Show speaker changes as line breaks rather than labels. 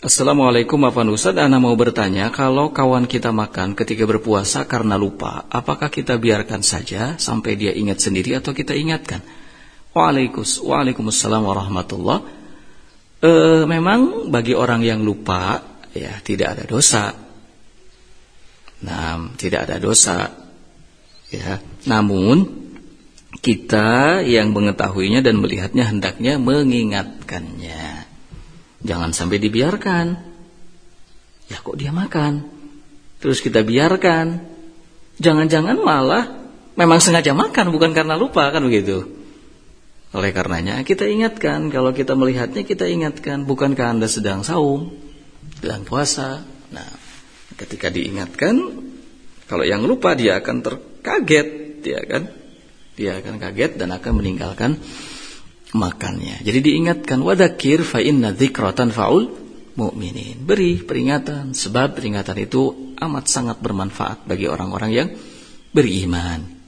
Assalamualaikum Bapak Ustadz, Ana mau bertanya, kalau kawan kita makan ketika berpuasa karena lupa, apakah kita biarkan saja sampai dia ingat sendiri atau kita ingatkan? Waalaikumsalam warahmatullah. Memang bagi orang yang lupa, ya tidak ada dosa. Nah, tidak ada dosa. Ya, namun kita yang mengetahuinya dan melihatnya hendaknya mengingatkannya. Jangan sampai dibiarkan. Ya kok dia makan, terus kita biarkan. Jangan-jangan malah memang sengaja makan, bukan karena lupa, kan begitu. Oleh karenanya kita ingatkan, kalau kita melihatnya kita ingatkan, bukankah Anda sedang saum, sedang puasa. Nah, ketika diingatkan, kalau yang lupa dia akan terkaget, dia akan kaget dan akan meninggalkan makannya. Jadi diingatkan, wadzakir fa inna dzikra tanfa'ul mu'minin. Beri peringatan, sebab peringatan itu amat sangat bermanfaat bagi orang-orang yang beriman.